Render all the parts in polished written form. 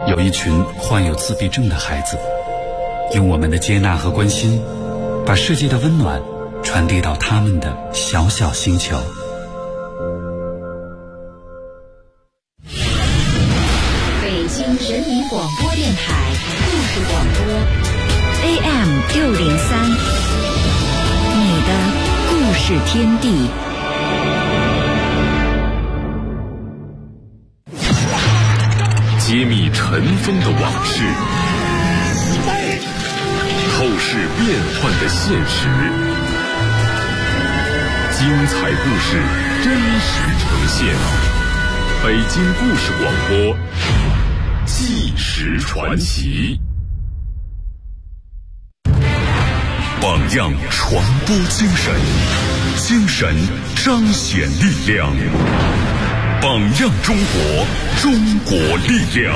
有一群患有自闭症的孩子，用我们的接纳和关心，把世界的温暖传递到他们的小小星球。 北京人民广播电台故事广播 AM603，你的故事天地。 揭秘尘封的往事，透视变幻的现实，精彩故事真实呈现。北京故事广播，纪实传奇。榜样传播精神，精神彰显力量。榜样中国，中国力量。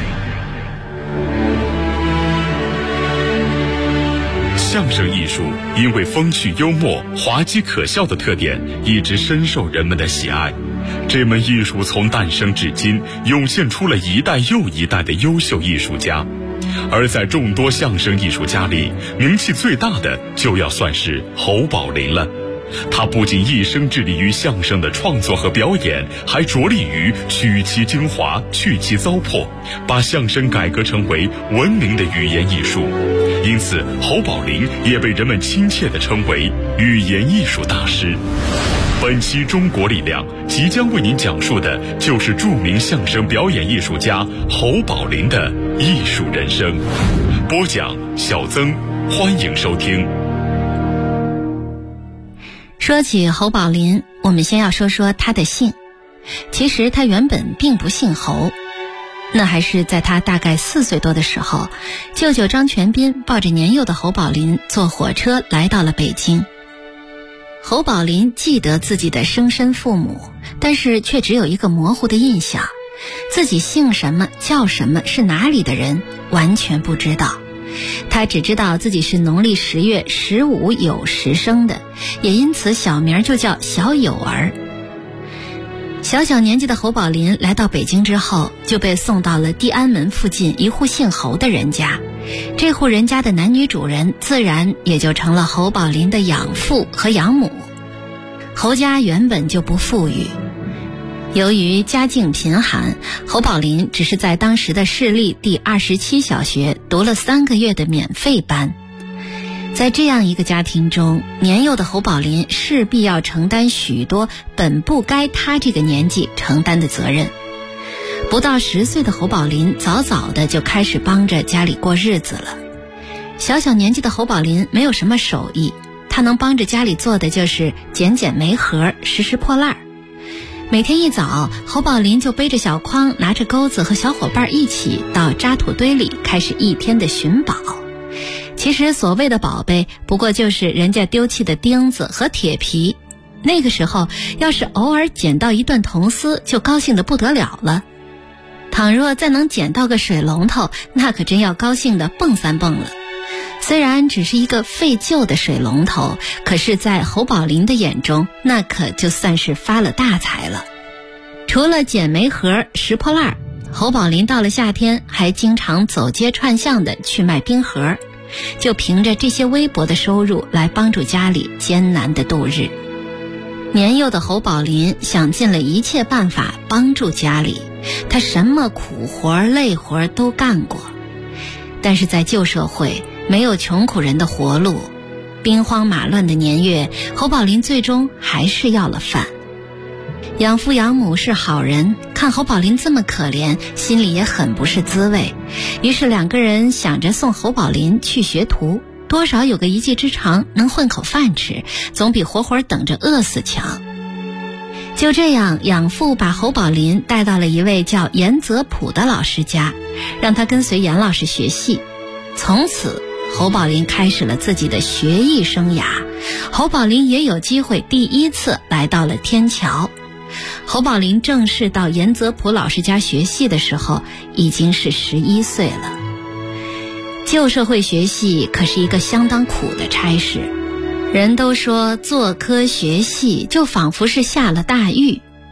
相声艺术因为风趣幽默、滑稽可笑的特点，一直深受人们的喜爱。这门艺术从诞生至今，涌现出了一代又一代的优秀艺术家。而在众多相声艺术家里，名气最大的就要算是侯宝林了。他不仅一生致力于相声的创作和表演，还着力于取其精华，去其糟粕，把相声改革成为文明的语言艺术。因此，侯宝林也被人们亲切地称为语言艺术大师。本期中国力量即将为您讲述的就是著名相声表演艺术家侯宝林的艺术人生。播讲小曾，欢迎收听。 说起侯宝林，我们先要说说他的姓。其实他原本并不姓侯，那还是在他大概4岁多的时候，舅舅张全斌抱着年幼的侯宝林坐火车来到了北京。侯宝林记得自己的生身父母，但是却只有一个模糊的印象，自己姓什么叫什么，是哪里的人完全不知道。他只知道自己是农历10月15酉时生的，也因此小名就叫小酉儿。小年纪的侯宝林来到北京之后，就被送到了地安门附近一户姓侯的人家。这户人家的男女主人自然也就成了侯宝林的养父和养母。侯家原本就不富裕，由于家境贫寒，侯宝林只是在当时的市立第27小学读了3个月的免费班。在这样一个家庭中，年幼的侯宝林势必要承担许多本不该他这个年纪承担的责任。不到10岁的侯宝林早早的就开始帮着家里过日子了。小年纪的侯宝林没有什么手艺，他能帮着家里做的就是剪煤盒、拾破烂。每天一早，侯宝林就背着小筐，拿着钩子和小伙伴一起到渣土堆里开始一天的寻宝。其实所谓的宝贝不过就是人家丢弃的钉子和铁皮，那个时候要是偶尔捡到一段铜丝，就高兴得不得了了。倘若再能捡到个水龙头，那可真要高兴得蹦3蹦了。虽然只是一个废旧的水龙头，可是在侯宝林的眼中，那可就算是发了大财了。除了捡煤盒、拾破烂，侯宝林到了夏天还经常走街串巷的去卖冰盒，就凭着这些微薄的收入来帮助家里艰难的度日。年幼的侯宝林想尽了一切办法帮助家里，他什么苦活累活都干过。但是在旧社会，没有穷苦人的活路，兵荒马乱的年月，侯宝林最终还是要了饭。养父养母是好人，看侯宝林这么可怜，心里也很不是滋味。于是2个人想着送侯宝林去学徒，多少有个一技之长，能混口饭吃，总比活活等着饿死强。就这样，养父把侯宝林带到了一位叫严泽普的老师家，让他跟随严老师学戏。从此侯宝林开始了自己的学艺生涯。侯宝林也有机会第1次来到了天桥。侯宝林正式到严泽普老师家学戏的时候，已经是11岁了。旧社会学戏可是一个相当苦的差事，人都说做科学戏就仿佛是下了大狱。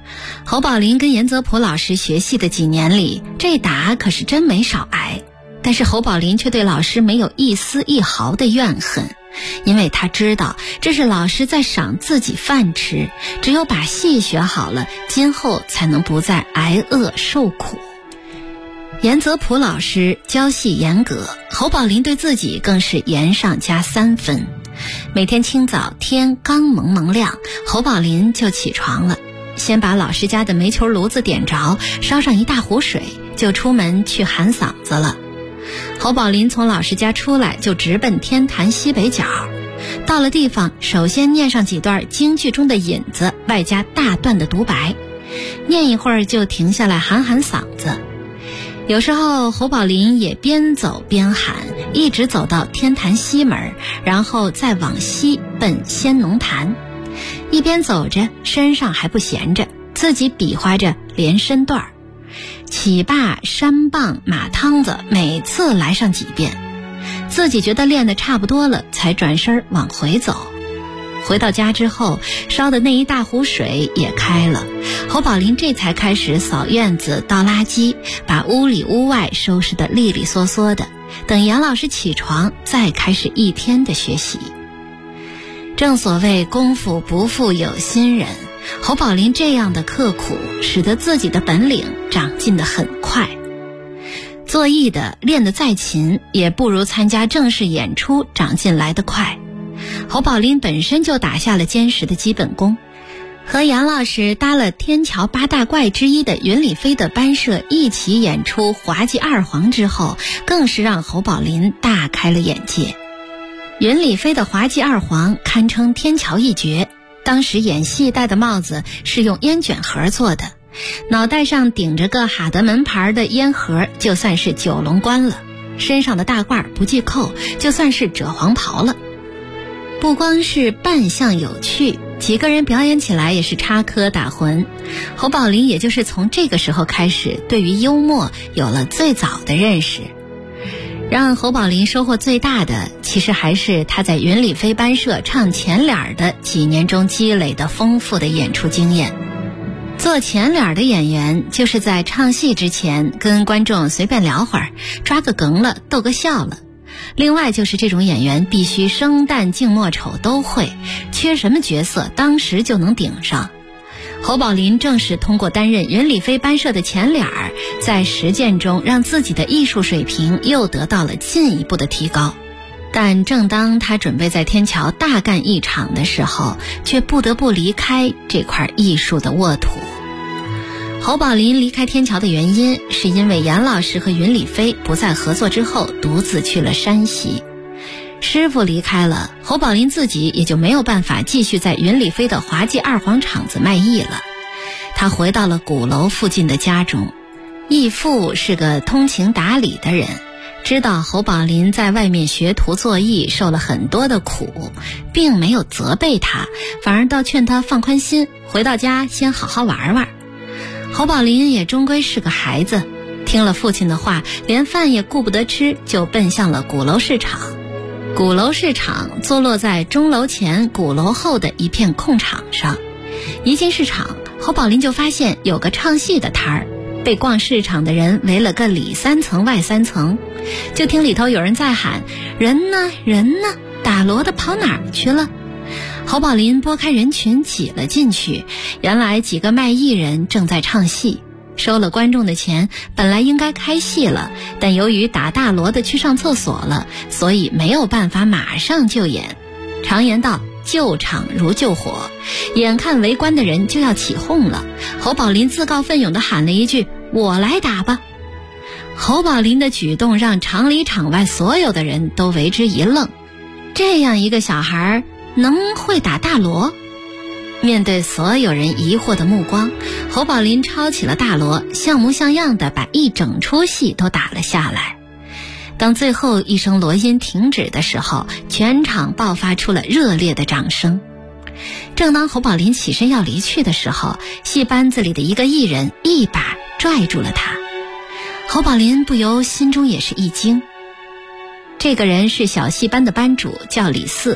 侯宝林跟严泽普老师学戏的几年里，这打可是真没少挨。但是侯宝林却对老师没有一丝一毫的怨恨，因为他知道这是老师在赏自己饭吃，只有把戏学好了，今后才能不再挨饿受苦。严泽普老师教戏严格，侯宝林对自己更是严上加3分。每天清早天刚蒙蒙亮，侯宝林就起床了，先把老师家的煤球炉子点着，烧上一大壶水，就出门去喊嗓子了。侯宝林从老师家出来就直奔天坛西北角，到了地方首先念上几段京剧中的引子，外加大段的独白，念一会儿就停下来喊喊嗓子。有时候侯宝林也边走边喊，一直走到天坛西门，然后再往西奔仙农坛。一边走着，身上还不闲着，自己比划着连身段儿，起霸、山棒、马汤子，每次来上几遍，自己觉得练得差不多了，才转身往回走。回到家之后，烧的那一大壶水也开了，侯宝林这才开始扫院子、倒垃圾，把屋里屋外收拾得利利索索的，等严老师起床，再开始一天的学习。正所谓功夫不负有心人，侯宝林这样的刻苦，使得自己的本领长进得很快。做艺的练得再勤，也不如参加正式演出长进来得快。侯宝林本身就打下了坚实的基本功，和杨老师搭了天桥8大怪之一的云里飞的班社一起演出滑稽二黄之后，更是让侯宝林大开了眼界。云里飞的滑稽二黄堪称天桥一绝，当时演戏戴的帽子是用烟卷盒做的，脑袋上顶着个哈德门牌的烟盒就算是九龙冠了，身上的大褂不系扣就算是赭黄袍了。不光是扮相有趣，几个人表演起来也是插科打诨。侯宝林也就是从这个时候开始，对于幽默有了最早的认识。让侯宝林收获最大的，其实还是他在云里飞班社唱前脸的几年中积累的丰富的演出经验。做前脸的演员，就是在唱戏之前跟观众随便聊会儿，抓个梗了，逗个笑了。另外就是这种演员必须生旦净末丑都会，缺什么角色当时就能顶上。侯宝林正是通过担任云里飞班社的前脸儿，在实践中让自己的艺术水平又得到了进一步的提高。但正当他准备在天桥大干一场的时候，却不得不离开这块艺术的沃土。侯宝林离开天桥的原因，是因为严老师和云里飞不再合作之后，独自去了山西。师傅离开了，侯宝林自己也就没有办法继续在云里飞的滑稽二黄场子卖艺了。他回到了鼓楼附近的家中。义父是个通情达理的人，知道侯宝林在外面学徒做艺受了很多的苦，并没有责备他，反而倒劝他放宽心，回到家先好好玩玩。侯宝林也终归是个孩子，听了父亲的话，连饭也顾不得吃，就奔向了鼓楼市场。鼓楼市场坐落在钟楼前鼓楼后的一片空场上。一进市场，侯宝林就发现有个唱戏的摊儿，被逛市场的人围了个里3层外3层，就听里头有人在喊：人呢人呢，打锣的跑哪儿去了？侯宝林拨开人群挤了进去，原来几个卖艺人正在唱戏，收了观众的钱，本来应该开戏了，但由于打大锣的去上厕所了，所以没有办法马上就演。常言道，救场如救火，眼看围观的人就要起哄了，侯宝林自告奋勇地喊了一句：我来打吧。侯宝林的举动让场里场外所有的人都为之一愣，这样一个小孩能会打大锣？面对所有人疑惑的目光，侯宝林抄起了大锣，像模像样的把一整出戏都打了下来。当最后一声锣音停止的时候，全场爆发出了热烈的掌声。正当侯宝林起身要离去的时候，戏班子里的一个艺人一把拽住了他。侯宝林不由心中也是一惊。这个人是小戏班的班主，叫李四。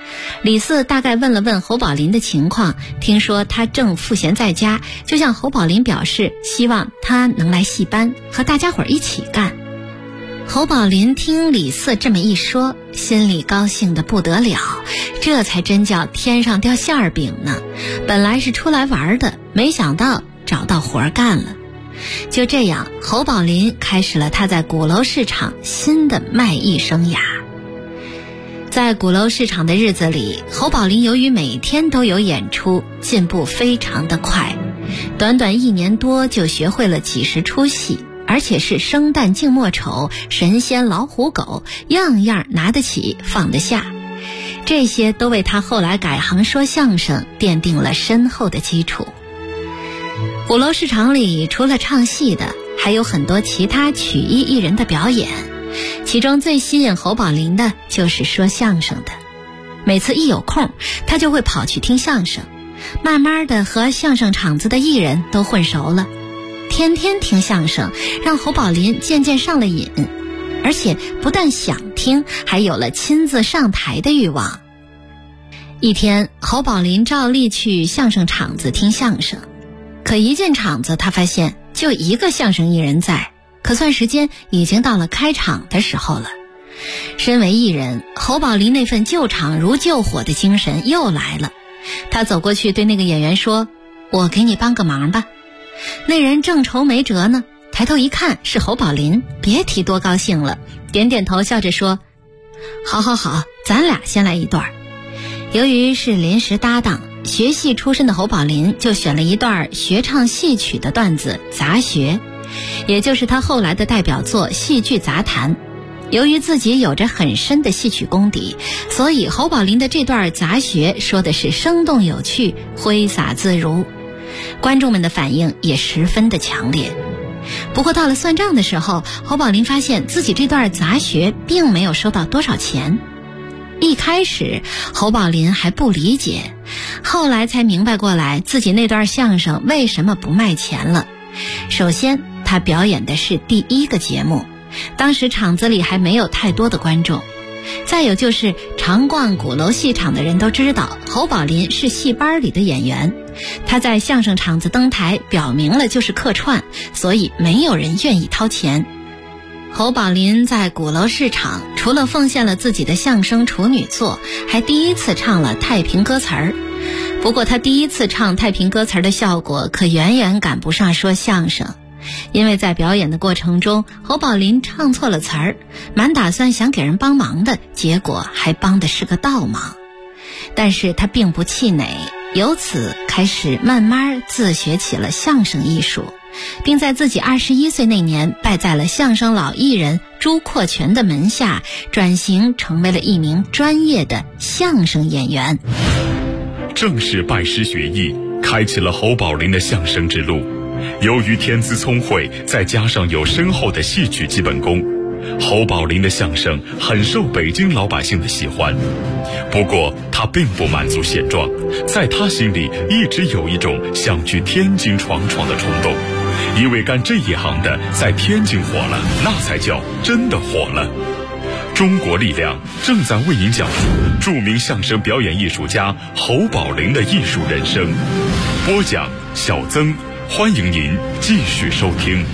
李四大概问了问侯宝林的情况，听说他正赋闲在家，就向侯宝林表示希望他能来戏班和大家伙一起干。侯宝林听李四这么一说，心里高兴得不得了，这才真叫天上掉馅儿饼呢。本来是出来玩的，没想到找到活干了。就这样，侯宝林开始了他在鼓楼市场新的卖艺生涯。在鼓楼市场的日子里，侯宝林由于每天都有演出，进步非常的快，短短1年多就学会了几十出戏，而且是生旦净末丑、神仙老虎狗，样样拿得起放得下。这些都为他后来改行说相声奠定了深厚的基础。鼓楼市场里除了唱戏的，还有很多其他曲艺艺人的表演，其中最吸引侯宝林的就是说相声的。每次一有空，他就会跑去听相声，慢慢的和相声场子的艺人都混熟了。天天听相声，让侯宝林渐渐上了瘾，而且不但想听，还有了亲自上台的欲望。一天，侯宝林照例去相声场子听相声，可一进场子，他发现就一个相声艺人在，可算时间已经到了开场的时候了。身为艺人，侯宝林那份救场如救火的精神又来了。他走过去对那个演员说：“我给你帮个忙吧。”那人正愁没辙呢，抬头一看是侯宝林，别提多高兴了，点点头笑着说：“好好好，咱俩先来一段。”由于是临时搭档，学戏出身的侯宝林就选了一段学唱戏曲的段子杂学，也就是他后来的代表作《戏剧杂谈》。由于自己有着很深的戏曲功底，所以侯宝林的这段杂学说的是生动有趣，挥洒自如，观众们的反应也十分的强烈。不过到了算账的时候，侯宝林发现自己这段杂学并没有收到多少钱。一开始侯宝林还不理解，后来才明白过来自己那段相声为什么不卖钱了。首先，他表演的是第一个节目，当时场子里还没有太多的观众。再有就是常逛鼓楼戏场的人都知道侯宝林是戏班里的演员，他在相声场子登台表明了就是客串，所以没有人愿意掏钱。侯宝林在鼓楼市场除了奉献了自己的相声处女作，还第一次唱了太平歌词儿。不过他第一次唱太平歌词儿的效果可远远赶不上说相声，因为在表演的过程中，侯宝林唱错了词儿，满打算想给人帮忙的，结果还帮的是个倒忙。但是他并不气馁，由此开始慢慢自学起了相声艺术，并在自己21岁那年拜在了相声老艺人朱阔全的门下，转型成为了一名专业的相声演员。 正是拜师学艺，开启了侯宝林的相声之路。由于天资聪慧，再加上有深厚的戏曲基本功，侯宝林的相声很受北京老百姓的喜欢。不过他并不满足现状，在他心里一直有一种想去天津闯闯的冲动，因为干这一行的在天津火了，那才叫真的火了。中国力量正在为您讲述著名相声表演艺术家侯宝林的艺术人生。播讲小曾，欢迎您继续收听。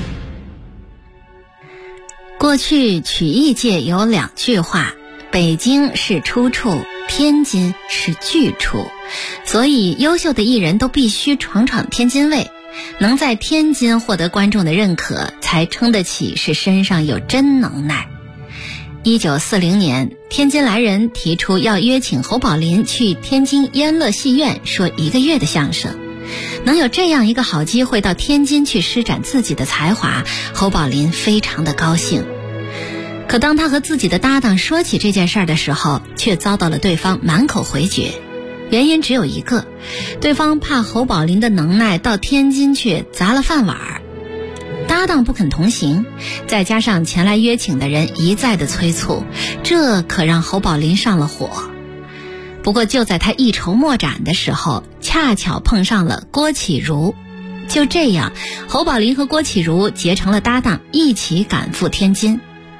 过去曲艺界有2句话，北京是出处，天津是去处，所以优秀的艺人都必须闯闯天津卫，能在天津获得观众的认可，才称得起是身上有真能耐。1940年，天津来人提出要约请侯宝林去天津燕乐戏院说1个月的相声。能有这样一个好机会到天津去施展自己的才华，侯宝林非常的高兴。可当他和自己的搭档说起这件事儿的时候，却遭到了对方满口回绝。原因只有一个，对方怕侯宝林的能耐到天津去砸了饭碗儿。搭档不肯同行，再加上前来约请的人一再的催促，这可让侯宝林上了火。不过就在他一筹莫展的时候，恰巧碰上了郭启儒。就这样，侯宝林和郭启儒结成了搭档，一起赶赴天津。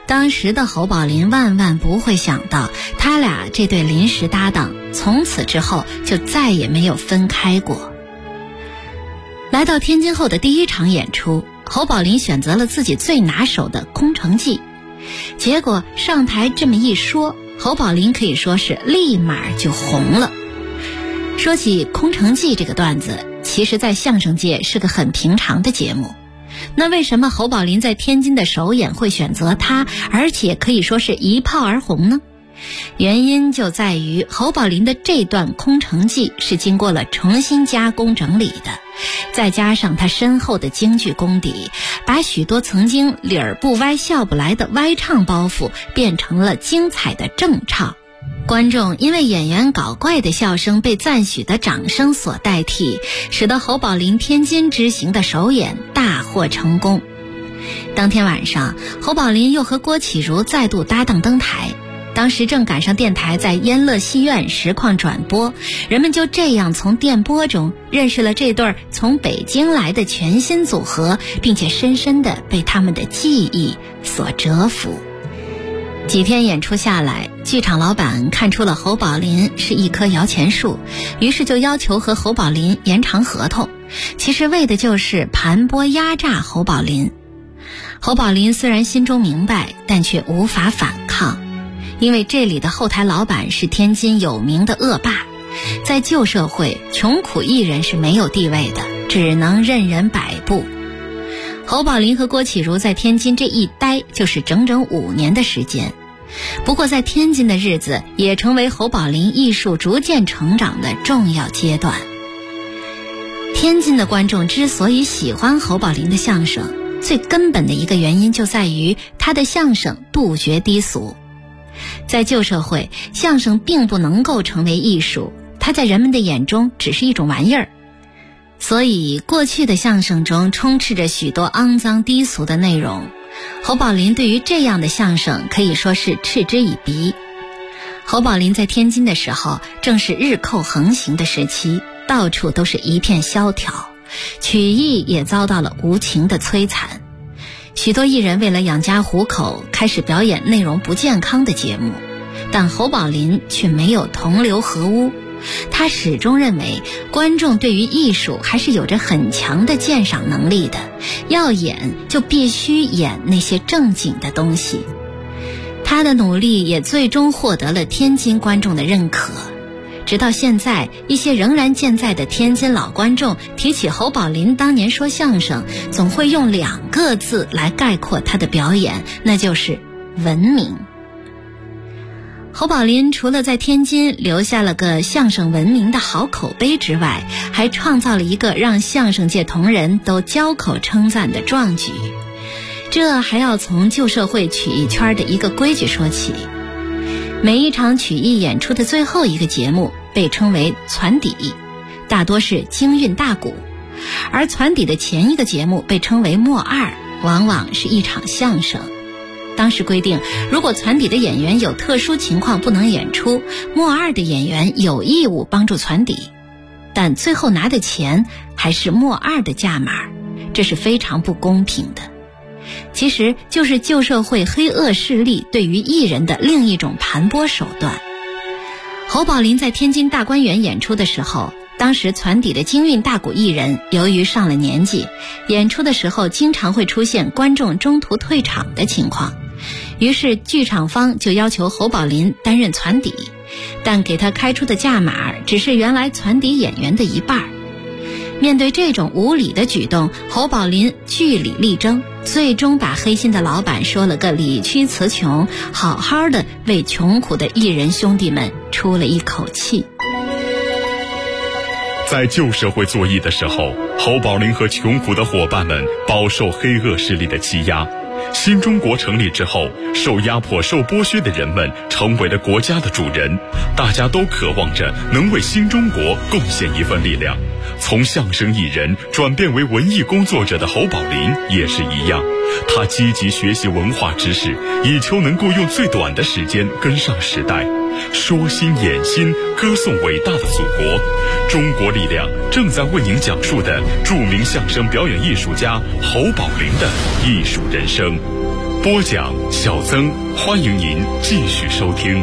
当时的侯宝林万万不会想到，他俩这对临时搭档从此之后就再也没有分开过。来到天津后的第一场演出，侯宝林选择了自己最拿手的《空城计》，结果上台这么一说，侯宝林可以说是立马就红了。说起《空城计》这个段子，其实在相声界是个很平常的节目。那为什么侯宝林在天津的首演会选择他，而且可以说是一炮而红呢？原因就在于侯宝林的这段空城计是经过了重新加工整理的，再加上他深厚的京剧功底，把许多曾经理儿不歪笑不来的歪唱包袱变成了精彩的正唱。观众因为演员搞怪的笑声被赞许的掌声所代替，使得侯宝林天津之行的首演大获成功。当天晚上，侯宝林又和郭启儒再度搭档登台，当时正赶上电台在燕乐戏院实况转播，人们就这样从电波中认识了这对从北京来的全新组合，并且深深地被他们的技艺所折服。几天演出下来，剧场老板看出了侯宝林是一棵摇钱树，于是就要求和侯宝林延长合同，其实为的就是盘剥压榨侯宝林。侯宝林虽然心中明白，但却无法反抗，因为这里的后台老板是天津有名的恶霸，在旧社会，穷苦艺人是没有地位的，只能任人摆布。侯宝林和郭启儒在天津这一待就是整整5年的时间。不过在天津的日子也成为侯宝林艺术逐渐成长的重要阶段。天津的观众之所以喜欢侯宝林的相声，最根本的一个原因就在于他的相声杜绝低俗。在旧社会，相声并不能够成为艺术，它在人们的眼中只是一种玩意儿。所以过去的相声中充斥着许多肮脏低俗的内容，侯宝林对于这样的相声可以说是嗤之以鼻。侯宝林在天津的时候，正是日寇横行的时期，到处都是一片萧条，曲艺也遭到了无情的摧残。许多艺人为了养家糊口，开始表演内容不健康的节目，但侯宝林却没有同流合污。他始终认为观众对于艺术还是有着很强的鉴赏能力的，要演就必须演那些正经的东西。他的努力也最终获得了天津观众的认可。直到现在，一些仍然健在的天津老观众提起侯宝林当年说相声，总会用2个字来概括他的表演，那就是文明。侯宝林除了在天津留下了个相声闻名的好口碑之外，还创造了一个让相声界同仁都交口称赞的壮举。这还要从旧社会曲艺圈的一个规矩说起。每一场曲艺演出的最后一个节目被称为攒底，大多是京韵大鼓，而攒底的前一个节目被称为末二，往往是一场相声。当时规定，如果攒底的演员有特殊情况不能演出，末二的演员有义务帮助攒底，但最后拿的钱还是末二的价码，这是非常不公平的。其实就是旧社会黑恶势力对于艺人的另一种盘剥手段。侯宝林在天津大观园演出的时候，当时攒底的京韵大鼓艺人由于上了年纪，演出的时候经常会出现观众中途退场的情况，于是剧场方就要求侯宝林担任攒底，但给他开出的价码只是原来攒底演员的1半。面对这种无理的举动，侯宝林据理力争，最终把黑心的老板说了个理屈词穷，好好的为穷苦的艺人兄弟们出了一口气。 在旧社会做艺的时候，侯宝林和穷苦的伙伴们饱受黑恶势力的欺压。新中国成立之后，受压迫受剥削的人们成为了国家的主人，大家都渴望着能为新中国贡献一份力量。从相声艺人转变为文艺工作者的侯宝林也是一样，他积极学习文化知识，以求能够用最短的时间跟上时代，说新演新，歌颂伟大的祖国。中国力量正在为您讲述的著名相声表演艺术家侯宝林的艺术人生。 播讲小曾，欢迎您继续收听。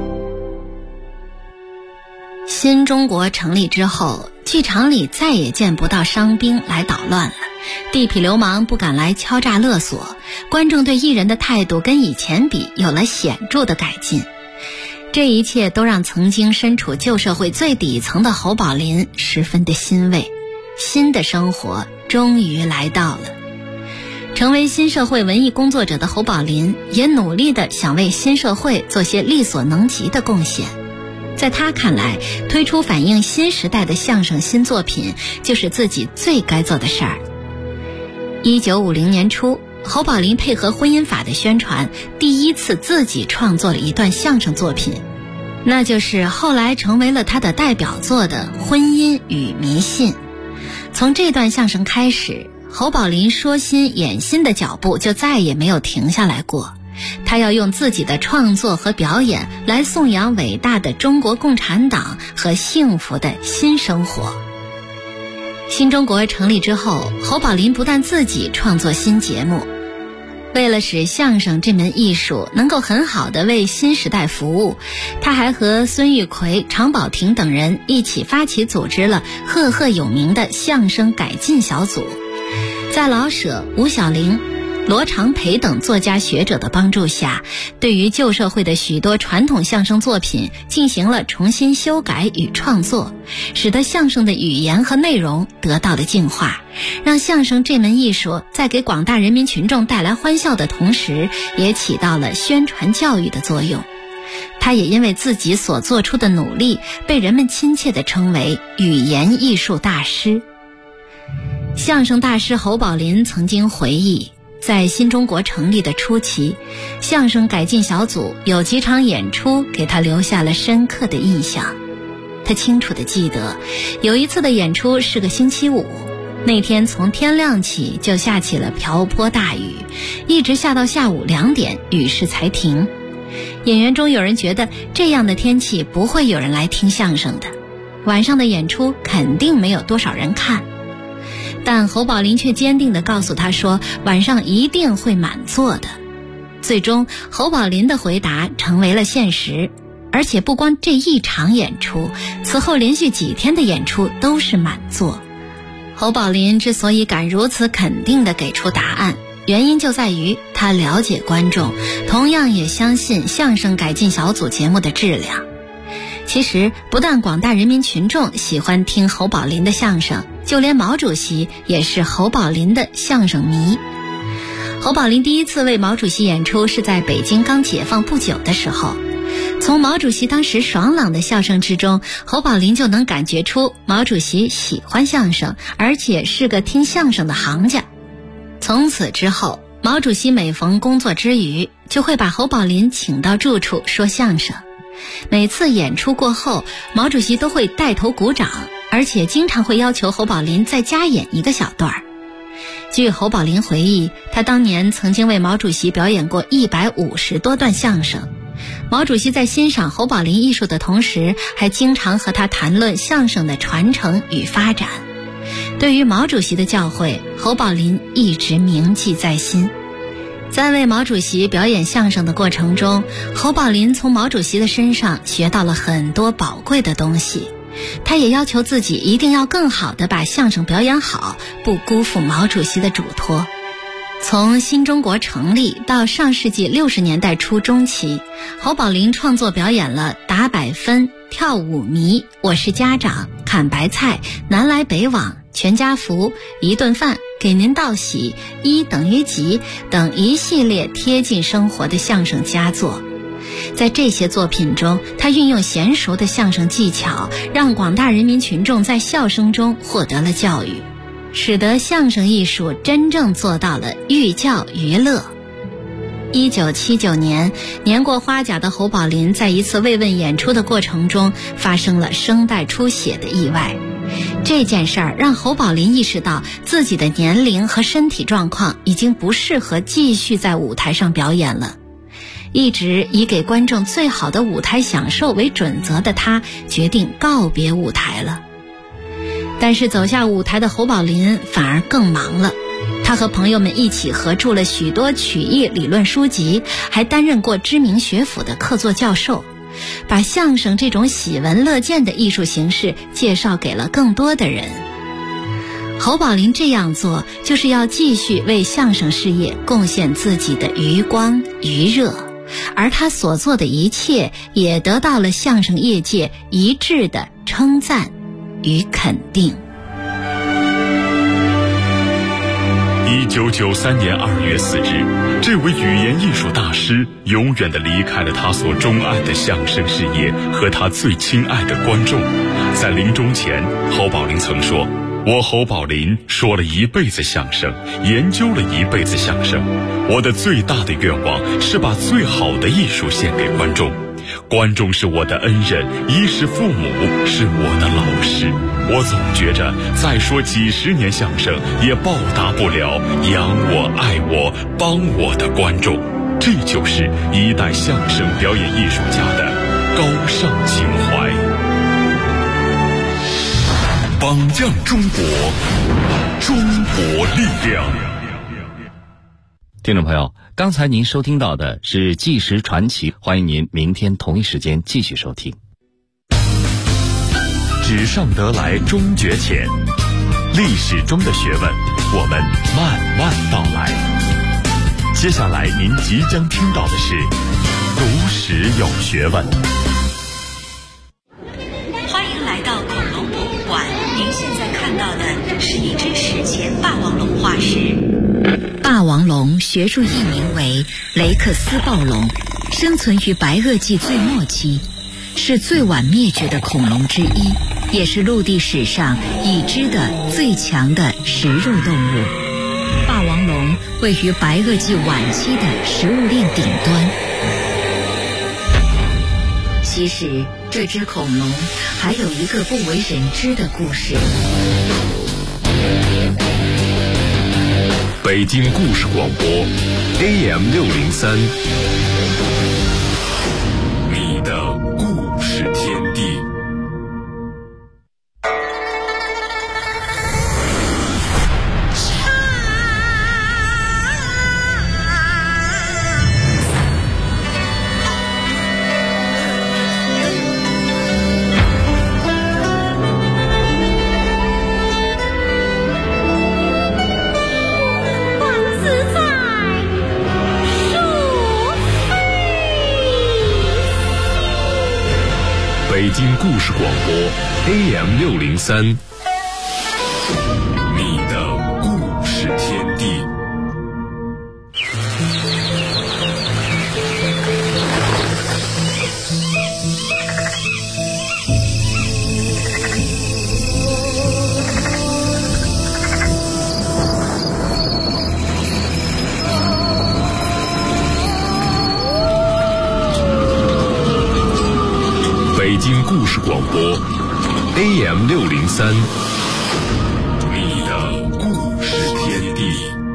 新中国成立之后，剧场里再也见不到伤兵来捣乱了，地痞流氓不敢来敲诈勒索，观众对艺人的态度跟以前比有了显著的改进。这一切都让曾经身处旧社会最底层的侯宝林十分的欣慰，新的生活终于来到了。成为新社会文艺工作者的侯宝林也努力地想为新社会做些力所能及的贡献。在他看来，推出反映新时代的相声新作品就是自己最该做的事儿。1950年初，侯宝林配合婚姻法的宣传，第一次自己创作了一段相声作品，那就是后来成为了他的代表作的《婚姻与迷信》。从这段相声开始，侯宝林说新演新的脚步就再也没有停下来过。他要用自己的创作和表演来颂扬伟大的中国共产党和幸福的新生活。新中国成立之后，侯宝林不但自己创作新节目，为了使相声这门艺术能够很好地为新时代服务，他还和孙玉奎、常宝霆等人一起发起组织了赫赫有名的相声改进小组。在老舍、吴小玲、罗长培等作家学者的帮助下，对于旧社会的许多传统相声作品进行了重新修改与创作，使得相声的语言和内容得到了净化，让相声这门艺术在给广大人民群众带来欢笑的同时，也起到了宣传教育的作用。他也因为自己所做出的努力，被人们亲切地称为语言艺术大师。相声大师侯宝林曾经回忆，在新中国成立的初期，相声改进小组有几场演出给他留下了深刻的印象。他清楚地记得，有一次的演出是个星期五，那天从天亮起就下起了瓢泼大雨，一直下到下午2点，雨势才停。演员中有人觉得这样的天气不会有人来听相声的，晚上的演出肯定没有多少人看。但侯宝林却坚定地告诉他说，晚上一定会满座的。最终，侯宝林的回答成为了现实，而且不光这一场演出，此后连续几天的演出都是满座。侯宝林之所以敢如此肯定地给出答案，原因就在于他了解观众，同样也相信相声改进小组节目的质量。其实，不但广大人民群众喜欢听侯宝林的相声，就连毛主席也是侯宝林的相声迷。侯宝林第一次为毛主席演出是在北京刚解放不久的时候，从毛主席当时爽朗的笑声之中，侯宝林就能感觉出毛主席喜欢相声，而且是个听相声的行家。从此之后，毛主席每逢工作之余，就会把侯宝林请到住处说相声。每次演出过后，毛主席都会带头鼓掌，而且经常会要求侯宝林再加演一个小段儿。据侯宝林回忆，他当年曾经为毛主席表演过150多段相声。毛主席在欣赏侯宝林艺术的同时，还经常和他谈论相声的传承与发展。对于毛主席的教诲，侯宝林一直铭记在心。在为毛主席表演相声的过程中，侯宝林从毛主席的身上学到了很多宝贵的东西。他也要求自己一定要更好地把相声表演好，不辜负毛主席的嘱托。从新中国成立到上世纪60年代初中期，侯宝林创作表演了打100分、跳舞迷、我是家长、砍白菜、南来北往、全家福、一顿饭、给您道喜、1等于几等一系列贴近生活的相声佳作。在这些作品中，他运用娴熟的相声技巧，让广大人民群众在笑声中获得了教育，使得相声艺术真正做到了寓教于乐。1979年，年过花甲的侯宝林在一次慰问演出的过程中发生了声带出血的意外。这件事儿让侯宝林意识到自己的年龄和身体状况已经不适合继续在舞台上表演了。一直以给观众最好的舞台享受为准则的他，决定告别舞台了。但是走下舞台的侯宝林反而更忙了，他他和朋友们一起合著了许多曲艺理论书籍，还担任过知名学府的客座教授，把相声这种喜闻乐见的艺术形式介绍给了更多的人。侯宝林这样做，就是要继续为相声事业贡献自己的余光余热，而他所做的一切也得到了相声业界一致的称赞与肯定。 1993年2月4日，这位语言艺术大师永远地离开了他所钟爱的相声事业和他最亲爱的观众。在临终前，侯宝林曾说：“我侯宝林说了一辈子相声，研究了一辈子相声，我的最大的愿望是把最好的艺术献给观众。观众是我的恩人，衣食父母是我的老师。我总觉着再说几十年相声也报答不了养我、爱我、帮我的观众。这就是一代相声表演艺术家的高尚情怀。”榜样中国，中国力量。 听众朋友，刚才您收听到的是《纪实传奇》，欢迎您明天同一时间继续收听。 纸上得来终觉浅，历史中的学问，我们慢慢道来。接下来您即将听到的是读史有学问。 欢迎来到恐龙博物馆，您现在看到的是一只史前霸王龙化石。 霸王龙学术译名为雷克斯暴龙，生存于白垩纪最末期，是最晚灭绝的恐龙之一，也是陆地史上已知的最强的食肉动物。霸王龙位于白垩纪晚期的食物链顶端。其实这只恐龙还有一个不为人知的故事。 北京故事广播 AM603， 你的故事天地。北京故事广播 AM603， 你的故事天地。北京故事广播 AM603， 你的故事天地。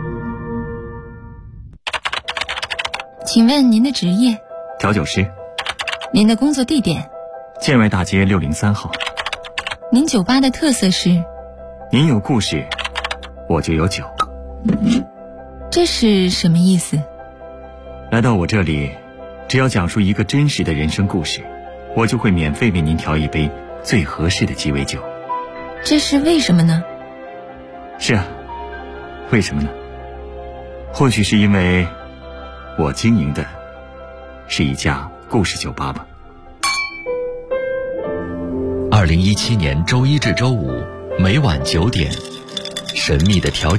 请问您的职业？ 调酒师。 您的工作地点？ 建外大街603号。 您酒吧的特色是？ 您有故事，我就有酒。 这是什么意思？ 来到我这里，只要讲述一个真实的人生故事，我就会免费为您调一杯最合适的鸡尾酒。 这是为什么呢？ 是啊，为什么呢？或许是因为我经营的是一家故事酒吧吧。 2017年周一至周五每晚9点，神秘的调